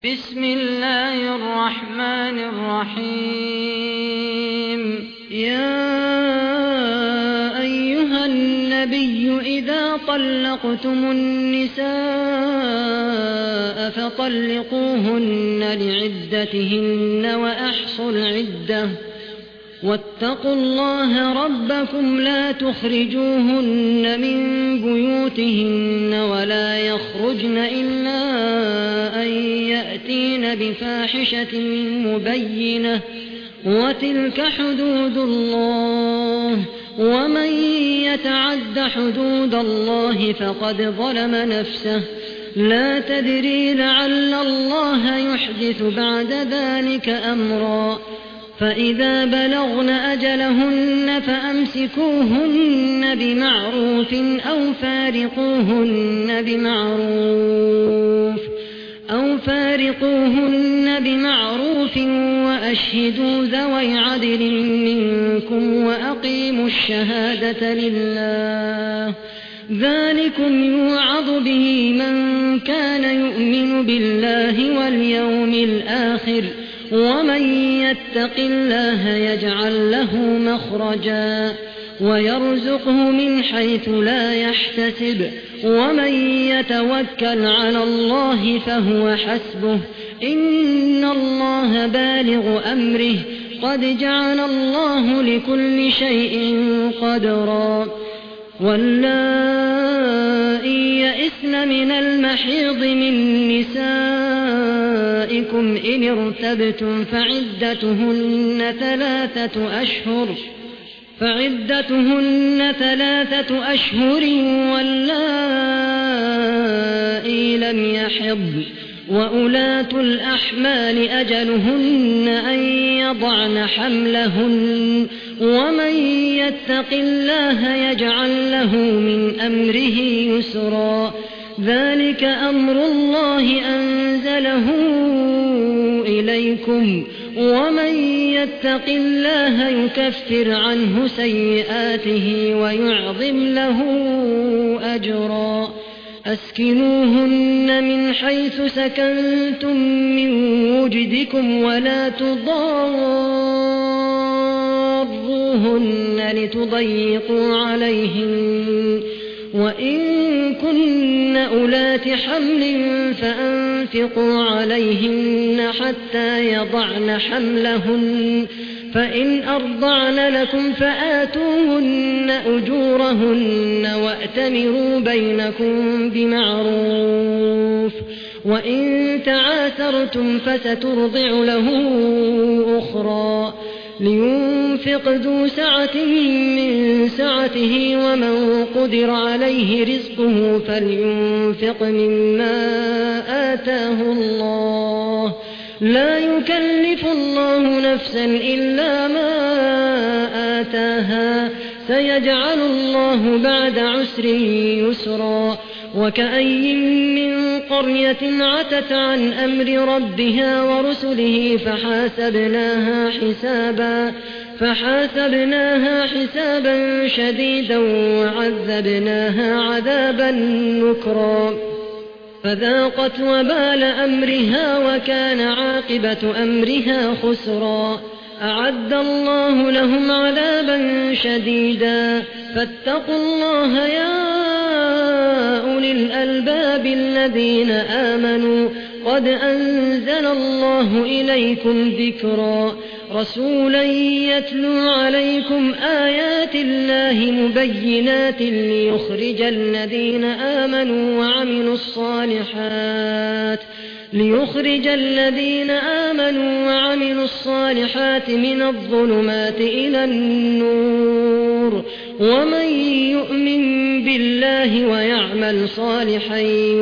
بسم الله الرحمن الرحيم يا أيها النبي إذا طلقتم النساء فطلقوهن لعدتهن وأحصوا العدة واتقوا الله ربكم لا تخرجوهن من بيوتهن ولا يخرجن إلا أن يأتين بفاحشة مبينة وتلك حدود الله ومن يتعد حدود الله فقد ظلم نفسه لا تدري لعل الله يحدث بعد ذلك أمرا فإذا بلغن أجلهن فأمسكوهن بمعروف أو فارقوهن بمعروف وأشهدوا ذوي عدل منكم وأقيموا الشهادة لله ذلكم يوعظ به من كان يؤمن بالله واليوم الآخر ومن يتق الله يجعل له مخرجا ويرزقه من حيث لا يحتسب ومن يتوكل على الله فهو حسبه إن الله بالغ أمره قد جعل الله لكل شيء قدرا واللائي يئسن من المحيض من نسائكم إن ارتبتم فعدتهن 3 أشهر واللائي لم يحضن وأولاة الأحمال أجلهن أن يضعن حملهن ومن يتق الله يجعل له من أمره يسرا ذلك أمر الله أنزله إليكم ومن يتق الله يكفر عنه سيئاته ويعظم له أجرا أسكنوهن من حيث سكنتم من وجدكم ولا تضاروهن لتضيقوا عليهن وإن كن أولات حمل فأنفقوا عليهن حتى يضعن حملهن فإن أرضعن لكم فآتوهن أجورهن وأتمروا بينكم بمعروف وإن تعاثرتم فسترضع له أخرى لينفق ذو سعة من سعته ومن قدر عليه رزقه فلينفق مما آتاه الله لا يكلف الله نفسا إلا ما آتاها سيجعل الله بعد عسر يسرا وكأي من قرية عتت عن أمر ربها ورسله فحاسبناها حسابا شديدا وعذبناها عذابا نكرا فذاقت وبال أمرها وكان عاقبة أمرها خسرا أعد الله لهم عذابا شديدا فاتقوا الله يا أولي الألباب الذين آمنوا قد أنزل الله إليكم ذكرا رسولا يتلو عليكم آيات الله مبينات ليخرج الذين آمنوا وعملوا الصالحات من الظلمات إلى النور ومن يؤمن بالله ويعمل صالحا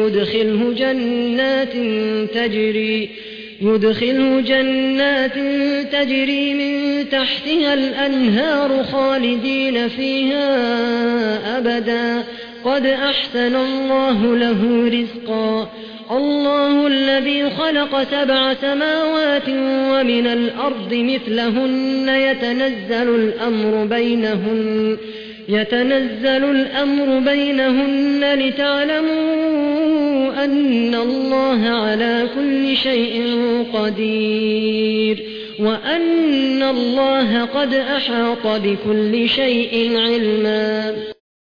يدخله جنات تجري من تحتها الأنهار خالدين فيها أبدا قد أحسن الله له رزقا الله الذي خلق 7 سماوات ومن الأرض مثلهن يتنزل الأمر بينهن لتعلموا أن الله على كل شيء قدير وأن الله قد أحاط بكل شيء علما.